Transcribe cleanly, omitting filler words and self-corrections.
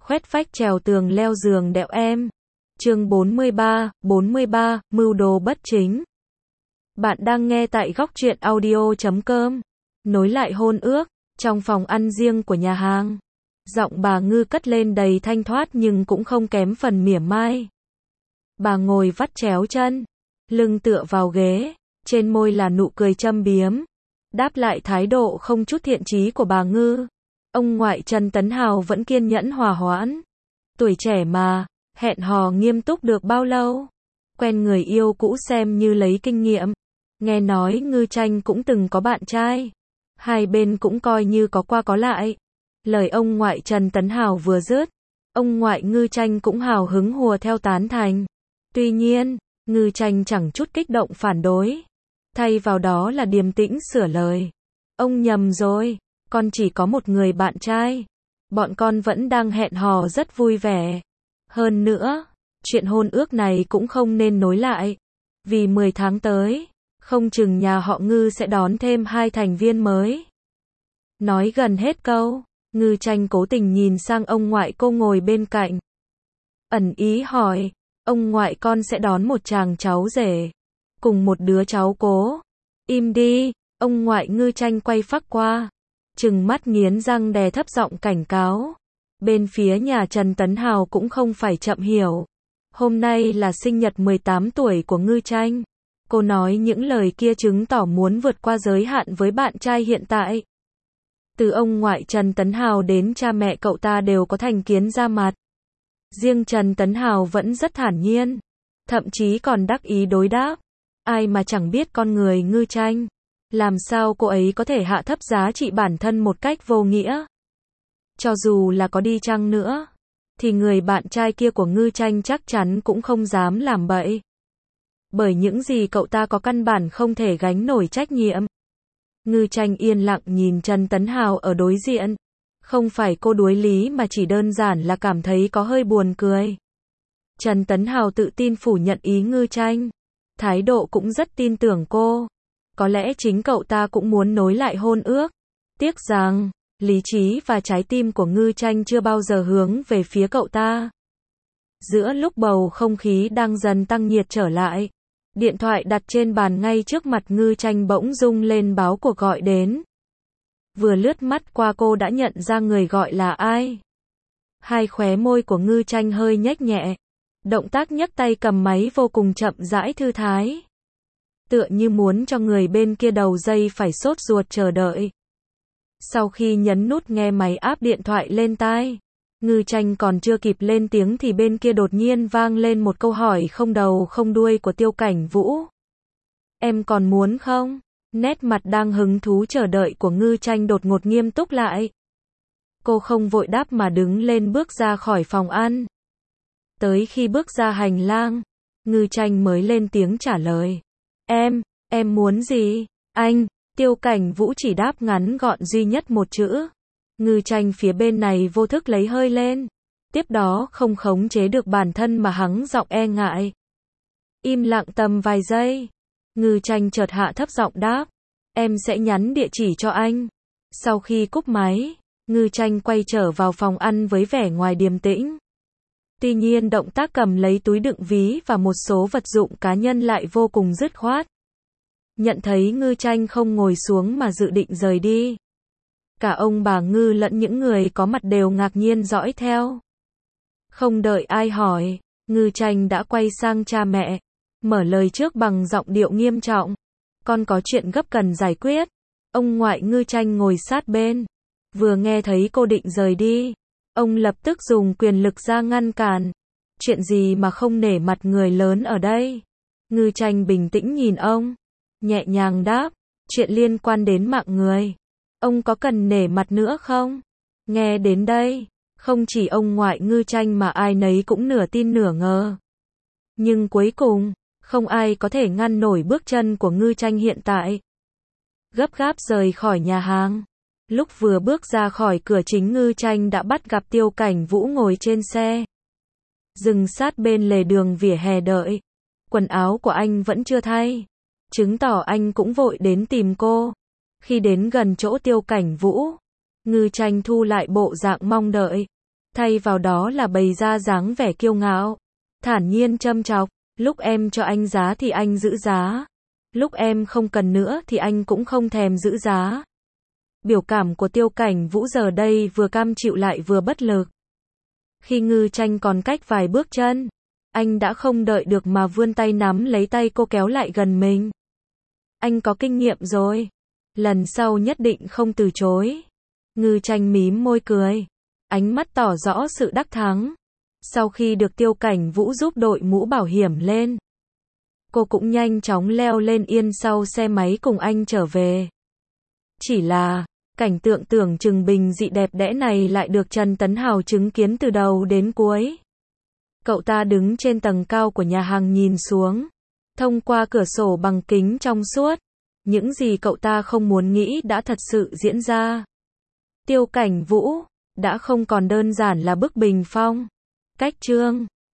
khoét vách trèo tường leo giường đẹo em. Chương 43, mưu đồ bất chính. Bạn đang nghe tại góc truyện audio.com. Nối lại hôn ước, trong phòng ăn riêng của nhà hàng. Giọng bà Ngư cất lên đầy thanh thoát nhưng cũng không kém phần mỉa mai. Bà ngồi vắt chéo chân, lưng tựa vào ghế, trên môi là nụ cười châm biếm. Đáp lại thái độ không chút thiện chí của bà Ngư, ông ngoại Trần Tấn Hào vẫn kiên nhẫn hòa hoãn. Tuổi trẻ mà, hẹn hò nghiêm túc được bao lâu? Quen người yêu cũ xem như lấy kinh nghiệm. Nghe nói Ngư Tranh cũng từng có bạn trai. Hai bên cũng coi như có qua có lại. Lời ông ngoại Trần Tấn Hào vừa dứt, ông ngoại Ngư Tranh cũng hào hứng hùa theo tán thành. Tuy nhiên, Ngư Tranh chẳng chút kích động phản đối. Thay vào đó là điềm tĩnh sửa lời. Ông nhầm rồi, con chỉ có một người bạn trai. Bọn con vẫn đang hẹn hò rất vui vẻ. Hơn nữa, chuyện hôn ước này cũng không nên nối lại. Vì 10 tháng tới, không chừng nhà họ Ngư sẽ đón thêm 2 thành viên mới. Nói gần hết câu, Ngư Tranh cố tình nhìn sang ông ngoại cô ngồi bên cạnh. Ẩn ý hỏi, ông ngoại con sẽ đón một chàng cháu rể, cùng một đứa cháu cố. Im đi, ông ngoại Ngư Tranh quay phác qua, trừng mắt nghiến răng đè thấp giọng cảnh cáo. Bên phía nhà Trần Tấn Hào cũng không phải chậm hiểu. Hôm nay là sinh nhật 18 tuổi của Ngư Tranh. Cô nói những lời kia chứng tỏ muốn vượt qua giới hạn với bạn trai hiện tại. Từ ông ngoại Trần Tấn Hào đến cha mẹ cậu ta đều có thành kiến ra mặt. Riêng Trần Tấn Hào vẫn rất thản nhiên, thậm chí còn đắc ý đối đáp. Ai mà chẳng biết con người Ngư Tranh. Làm sao cô ấy có thể hạ thấp giá trị bản thân một cách vô nghĩa? Cho dù là có đi chăng nữa, thì người bạn trai kia của Ngư Tranh chắc chắn cũng không dám làm bậy. Bởi những gì cậu ta có căn bản không thể gánh nổi trách nhiệm. Ngư Tranh yên lặng nhìn Trần Tấn Hào ở đối diện. Không phải cô đuối lý mà chỉ đơn giản là cảm thấy có hơi buồn cười. Trần Tấn Hào tự tin phủ nhận ý Ngư Tranh. Thái độ cũng rất tin tưởng cô. Có lẽ chính cậu ta cũng muốn nối lại hôn ước. Tiếc rằng, lý trí và trái tim của Ngư Tranh chưa bao giờ hướng về phía cậu ta. Giữa lúc bầu không khí đang dần tăng nhiệt trở lại, điện thoại đặt trên bàn ngay trước mặt Ngư Tranh bỗng rung lên báo cuộc gọi đến. Vừa lướt mắt qua cô đã nhận ra người gọi là ai. Hai khóe môi của Ngư Tranh hơi nhếch nhẹ. Động tác nhấc tay cầm máy vô cùng chậm rãi thư thái. Tựa như muốn cho người bên kia đầu dây phải sốt ruột chờ đợi. Sau khi nhấn nút nghe máy áp điện thoại lên tai, Ngư Tranh còn chưa kịp lên tiếng thì bên kia đột nhiên vang lên một câu hỏi không đầu không đuôi của Tiêu Cảnh Vũ. Em còn muốn không? Nét mặt đang hứng thú chờ đợi của Ngư Tranh đột ngột nghiêm túc lại. Cô không vội đáp mà đứng lên bước ra khỏi phòng ăn. Tới khi bước ra hành lang, Ngư Tranh mới lên tiếng trả lời. Em muốn gì? Anh, Tiêu Cảnh Vũ chỉ đáp ngắn gọn duy nhất một chữ. Ngư Tranh phía bên này vô thức lấy hơi lên. Tiếp đó không khống chế được bản thân mà hắng giọng e ngại. Im lặng tầm vài giây. Ngư Tranh chợt hạ thấp giọng đáp. Em sẽ nhắn địa chỉ cho anh. Sau khi cúp máy, Ngư Tranh quay trở vào phòng ăn với vẻ ngoài điềm tĩnh. Tuy nhiên động tác cầm lấy túi đựng ví và một số vật dụng cá nhân lại vô cùng dứt khoát. Nhận thấy Ngư Tranh không ngồi xuống mà dự định rời đi. Cả ông bà Ngư lẫn những người có mặt đều ngạc nhiên dõi theo. Không đợi ai hỏi, Ngư Tranh đã quay sang cha mẹ, mở lời trước bằng giọng điệu nghiêm trọng. Con có chuyện gấp cần giải quyết. Ông ngoại Ngư Tranh ngồi sát bên. Vừa nghe thấy cô định rời đi, ông lập tức dùng quyền lực ra ngăn cản. Chuyện gì mà không nể mặt người lớn ở đây? Ngư Tranh bình tĩnh nhìn ông, nhẹ nhàng đáp, chuyện liên quan đến mạng người. Ông có cần nể mặt nữa không? Nghe đến đây, không chỉ ông ngoại Ngư Tranh mà ai nấy cũng nửa tin nửa ngờ. Nhưng cuối cùng, không ai có thể ngăn nổi bước chân của Ngư Tranh hiện tại. Gấp gáp rời khỏi nhà hàng. Lúc vừa bước ra khỏi cửa chính Ngư Tranh đã bắt gặp Tiêu Cảnh Vũ ngồi trên xe. Dừng sát bên lề đường vỉa hè đợi. Quần áo của anh vẫn chưa thay. Chứng tỏ anh cũng vội đến tìm cô. Khi đến gần chỗ Tiêu Cảnh Vũ, Ngư Tranh thu lại bộ dạng mong đợi. Thay vào đó là bày ra dáng vẻ kiêu ngạo, thản nhiên châm chọc, lúc em cho anh giá thì anh giữ giá, lúc em không cần nữa thì anh cũng không thèm giữ giá. Biểu cảm của Tiêu Cảnh Vũ giờ đây vừa cam chịu lại vừa bất lực. Khi Ngư Tranh còn cách vài bước chân, anh đã không đợi được mà vươn tay nắm lấy tay cô kéo lại gần mình. Anh có kinh nghiệm rồi, lần sau nhất định không từ chối. Ngư Tranh mím môi cười, ánh mắt tỏ rõ sự đắc thắng. Sau khi được Tiêu Cảnh Vũ giúp đội mũ bảo hiểm lên, cô cũng nhanh chóng leo lên yên sau xe máy cùng anh trở về. Chỉ là, cảnh tượng tưởng chừng bình dị đẹp đẽ này lại được Trần Tấn Hào chứng kiến từ đầu đến cuối. Cậu ta đứng trên tầng cao của nhà hàng nhìn xuống, thông qua cửa sổ bằng kính trong suốt. Những gì cậu ta không muốn nghĩ đã thật sự diễn ra. Tiêu Cảnh Vũ đã không còn đơn giản là bức bình phong, cách chương.